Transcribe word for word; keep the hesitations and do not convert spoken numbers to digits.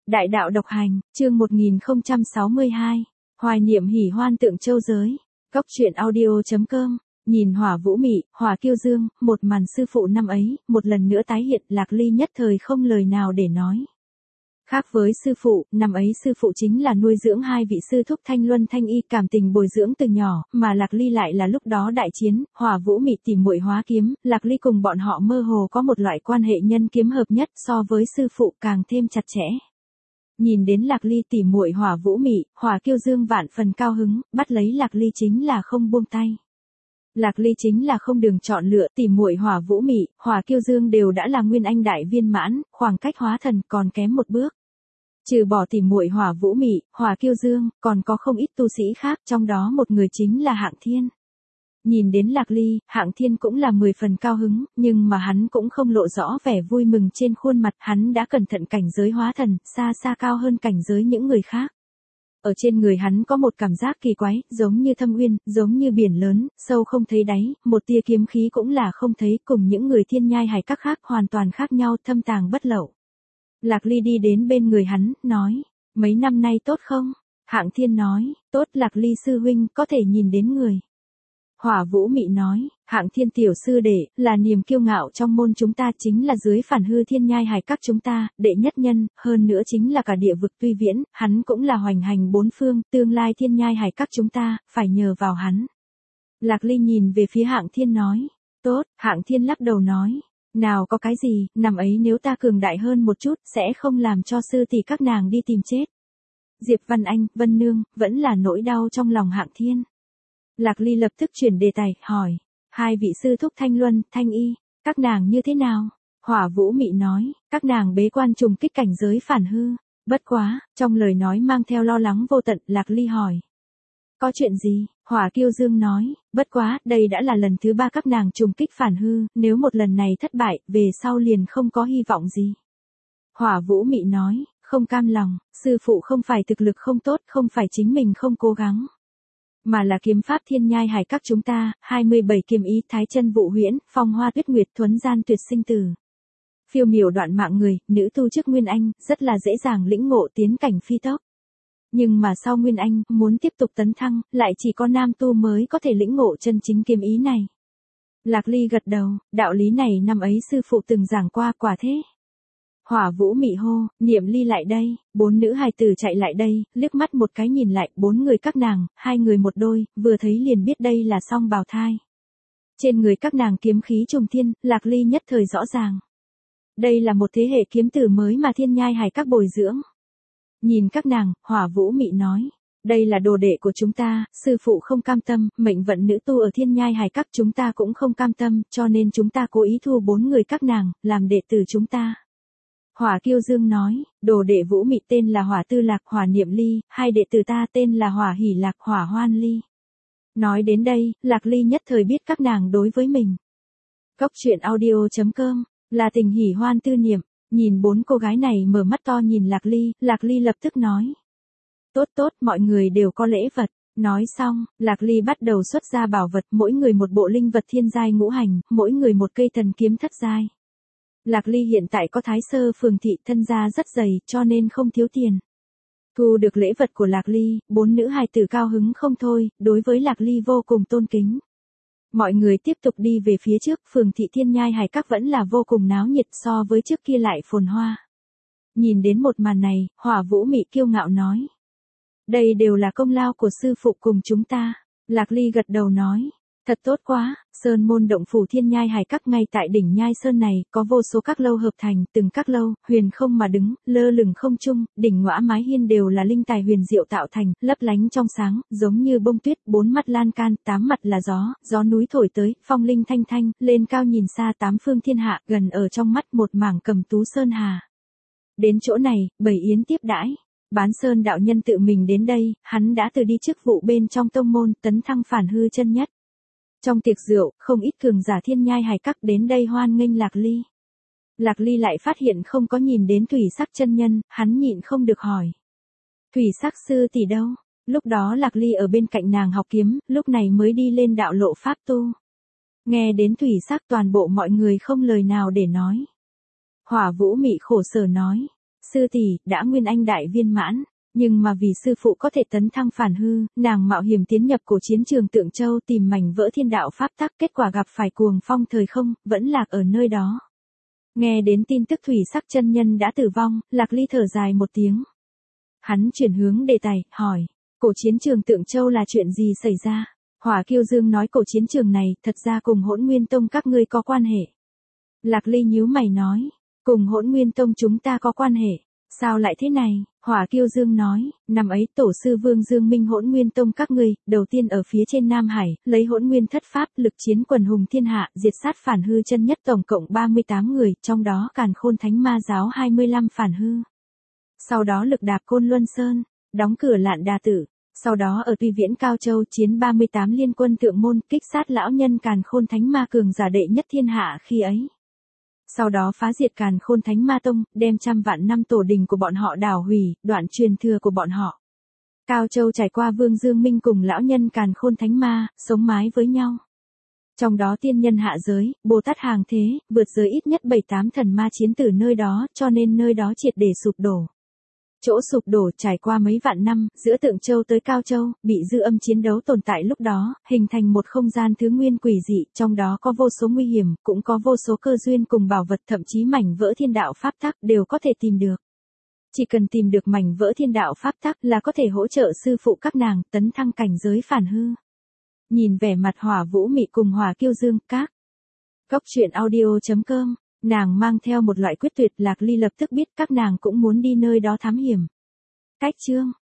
Đại đạo độc hành, chương một nghìn không trăm sáu mươi hai. Hoài niệm hỉ hoan tượng châu giới. Góc truyện audio chấm com. Nhìn Hỏa Vũ Mị, Hỏa Kiêu Dương, một màn sư phụ năm ấy, một lần nữa tái hiện, Lạc Ly nhất thời không lời nào để nói. Khác với sư phụ, năm ấy sư phụ chính là nuôi dưỡng hai vị sư thúc Thanh Luân Thanh Y, cảm tình bồi dưỡng từ nhỏ, mà Lạc Ly lại là lúc đó đại chiến, Hỏa Vũ Mị tìm muội hóa kiếm, Lạc Ly cùng bọn họ mơ hồ có một loại quan hệ nhân kiếm hợp nhất, so với sư phụ càng thêm chặt chẽ. Nhìn đến Lạc Ly tỉ muội Hỏa Vũ Mị, Hỏa Kiêu Dương vạn phần cao hứng, bắt lấy Lạc Ly chính là không buông tay. Lạc Ly chính là không đường chọn lựa, tỉ muội Hỏa Vũ Mị, Hỏa Kiêu Dương đều đã là nguyên anh đại viên mãn, khoảng cách hóa thần còn kém một bước. Trừ bỏ tỉ muội Hỏa Vũ Mị, Hỏa Kiêu Dương, còn có không ít tu sĩ khác, trong đó một người chính là Hạng Thiên. Nhìn đến Lạc Ly, Hạng Thiên cũng là mười phần cao hứng, nhưng mà hắn cũng không lộ rõ vẻ vui mừng trên khuôn mặt, hắn đã cẩn thận cảnh giới hóa thần, xa xa cao hơn cảnh giới những người khác. Ở trên người hắn có một cảm giác kỳ quái, giống như thâm uyên, giống như biển lớn, sâu không thấy đáy, một tia kiếm khí cũng là không thấy, cùng những người thiên nhai hải các khác hoàn toàn khác nhau, thâm tàng bất lậu. Lạc Ly đi đến bên người hắn, nói, mấy năm nay tốt không? Hạng Thiên nói, tốt. Lạc Ly sư huynh, có thể nhìn đến người. Hỏa Vũ Mị nói, Hạng Thiên tiểu sư đệ, là niềm kiêu ngạo trong môn chúng ta, chính là dưới phản hư thiên nhai hải các chúng ta, đệ nhất nhân, hơn nữa chính là cả địa vực tuy viễn, hắn cũng là hoành hành bốn phương, tương lai thiên nhai hải các chúng ta, phải nhờ vào hắn. Lạc Ly nhìn về phía Hạng Thiên nói, tốt. Hạng Thiên lắc đầu nói, nào có cái gì, năm ấy nếu ta cường đại hơn một chút, sẽ không làm cho sư tỷ các nàng đi tìm chết. Diệp Văn Anh, Vân Nương, vẫn là nỗi đau trong lòng Hạng Thiên. Lạc Ly lập tức chuyển đề tài, hỏi, hai vị sư thúc Thanh Luân, Thanh Y, các nàng như thế nào? Hỏa Vũ Mị nói, các nàng bế quan trùng kích cảnh giới phản hư, bất quá, trong lời nói mang theo lo lắng vô tận. Lạc Ly hỏi, có chuyện gì? Hỏa Kiêu Dương nói, bất quá, đây đã là lần thứ ba các nàng trùng kích phản hư, nếu một lần này thất bại, về sau liền không có hy vọng gì. Hỏa Vũ Mị nói, không cam lòng, sư phụ không phải thực lực không tốt, không phải chính mình không cố gắng, mà là kiếm pháp thiên nhai hải các chúng ta, hai mươi bảy kiếm ý, thái chân vụ huyễn, phong hoa tuyết nguyệt, thuấn gian tuyệt sinh tử. Phiêu miểu đoạn mạng người, nữ tu trước nguyên anh, rất là dễ dàng lĩnh ngộ tiến cảnh phi tốc. Nhưng mà sau nguyên anh, muốn tiếp tục tấn thăng, lại chỉ có nam tu mới có thể lĩnh ngộ chân chính kiếm ý này. Lạc Ly gật đầu, đạo lý này năm ấy sư phụ từng giảng qua, quả thế. Hỏa Vũ Mị hô, Niệm Ly lại đây. Bốn nữ hài tử chạy lại đây, liếc mắt một cái nhìn lại, bốn người các nàng, hai người một đôi, vừa thấy liền biết đây là song bào thai. Trên người các nàng kiếm khí trùng thiên, Lạc Ly nhất thời rõ ràng. Đây là một thế hệ kiếm tử mới mà thiên nhai hải các bồi dưỡng. Nhìn các nàng, Hỏa Vũ Mị nói, đây là đồ đệ của chúng ta, sư phụ không cam tâm, mệnh vận nữ tu ở thiên nhai hải các chúng ta cũng không cam tâm, cho nên chúng ta cố ý thu bốn người các nàng, làm đệ tử chúng ta. Hỏa Kiêu Dương nói, đồ đệ Vũ Mị tên là Hỏa Tư Lạc, Hỏa Niệm Ly, hai đệ tử ta tên là Hỏa Hỉ Lạc, Hỏa Hoan Ly. Nói đến đây, Lạc Ly nhất thời biết các nàng đối với mình. Góc truyện audio chấm com, là tình hỉ hoan tư niệm, nhìn bốn cô gái này mở mắt to nhìn Lạc Ly, Lạc Ly lập tức nói. Tốt tốt, mọi người đều có lễ vật. Nói xong, Lạc Ly bắt đầu xuất ra bảo vật, mỗi người một bộ linh vật thiên giai ngũ hành, mỗi người một cây thần kiếm thất giai. Lạc Ly hiện tại có thái sơ phường thị, thân gia rất dày, cho nên không thiếu tiền. Thu được lễ vật của Lạc Ly, bốn nữ hài tử cao hứng không thôi, đối với Lạc Ly vô cùng tôn kính. Mọi người tiếp tục đi về phía trước, phường thị thiên nhai hải các vẫn là vô cùng náo nhiệt, so với trước kia lại phồn hoa. Nhìn đến một màn này, Hỏa Vũ Mị kiêu ngạo nói. Đây đều là công lao của sư phụ cùng chúng ta. Lạc Ly gật đầu nói. Thật tốt quá, sơn môn động phủ thiên nhai hải các ngay tại đỉnh nhai sơn này, có vô số các lâu hợp thành, từng các lâu, huyền không mà đứng, lơ lửng không trung, đỉnh ngõa mái hiên đều là linh tài huyền diệu tạo thành, lấp lánh trong sáng, giống như bông tuyết, bốn mặt lan can, tám mặt là gió, gió núi thổi tới, phong linh thanh thanh, lên cao nhìn xa tám phương thiên hạ, gần ở trong mắt một mảng cầm tú sơn hà. Đến chỗ này, bầy yến tiếp đãi. Bán Sơn đạo nhân tự mình đến đây, hắn đã từ đi chức vụ bên trong tông môn, tấn thăng phản hư chân nhất. Trong tiệc rượu, không ít cường giả thiên nhai hải các đến đây hoan nghênh Lạc Ly. Lạc Ly lại phát hiện không có nhìn đến Thủy Sắc chân nhân, hắn nhịn không được hỏi. Thủy Sắc sư tỷ đâu? Lúc đó Lạc Ly ở bên cạnh nàng học kiếm, lúc này mới đi lên đạo lộ pháp tu. Nghe đến Thủy Sắc toàn bộ mọi người không lời nào để nói. Hỏa Vũ Mị khổ sở nói. sư tỷ, đã nguyên anh đại viên mãn. Nhưng mà vì sư phụ có thể tấn thăng phản hư, nàng mạo hiểm tiến nhập cổ chiến trường Tượng Châu tìm mảnh vỡ thiên đạo pháp tắc, kết quả gặp phải cuồng phong thời không, vẫn lạc ở nơi đó. Nghe đến tin tức thủy sắc chân nhân đã tử vong, Lạc Ly thở dài một tiếng. Hắn chuyển hướng đề tài, hỏi, cổ chiến trường Tượng Châu là chuyện gì xảy ra? Hỏa Kiêu Dương nói cổ chiến trường này, thật ra cùng Hỗn Nguyên Tông các ngươi có quan hệ. Lạc Ly nhíu mày nói, cùng Hỗn Nguyên Tông chúng ta có quan hệ. Sao lại thế này? Hỏa Kiêu Dương nói, năm ấy tổ sư Vương Dương Minh Hỗn Nguyên Tông các ngươi, đầu tiên ở phía trên Nam Hải, lấy Hỗn Nguyên thất pháp, lực chiến quần hùng thiên hạ, diệt sát phản hư chân nhất tổng cộng ba mươi tám người, trong đó Càn Khôn Thánh Ma giáo hai mươi lăm phản hư. Sau đó lực đạp Côn Luân Sơn, đóng cửa Lạn Đà Tử, sau đó ở Tuy Viễn Cao Châu chiến ba mươi tám liên quân thượng môn, kích sát lão nhân Càn Khôn Thánh Ma cường giả đệ nhất thiên hạ khi ấy. Sau đó phá diệt Càn Khôn Thánh Ma Tông, đem trăm vạn năm tổ đình của bọn họ đào hủy, đoạn truyền thừa của bọn họ. Cao Châu trải qua Vương Dương Minh cùng lão nhân Càn Khôn Thánh Ma, sống mái với nhau. Trong đó tiên nhân hạ giới, Bồ Tát hàng thế, vượt giới ít nhất bảy tám thần ma chiến từ nơi đó, cho nên nơi đó triệt để sụp đổ. Chỗ sụp đổ trải qua mấy vạn năm, giữa Tượng Châu tới Cao Châu, bị dư âm chiến đấu tồn tại lúc đó, hình thành một không gian thứ nguyên quỷ dị, trong đó có vô số nguy hiểm, cũng có vô số cơ duyên cùng bảo vật, thậm chí mảnh vỡ thiên đạo pháp tắc đều có thể tìm được. Chỉ cần tìm được mảnh vỡ thiên đạo pháp tắc là có thể hỗ trợ sư phụ các nàng tấn thăng cảnh giới phản hư. Nhìn vẻ mặt Hỏa Vũ Mị cùng Hỏa Kiêu Dương, các góc truyện audio chấm com. Nàng mang theo một loại quyết tuyệt, Lạc Ly lập tức biết các nàng cũng muốn đi nơi đó thám hiểm. Cách chương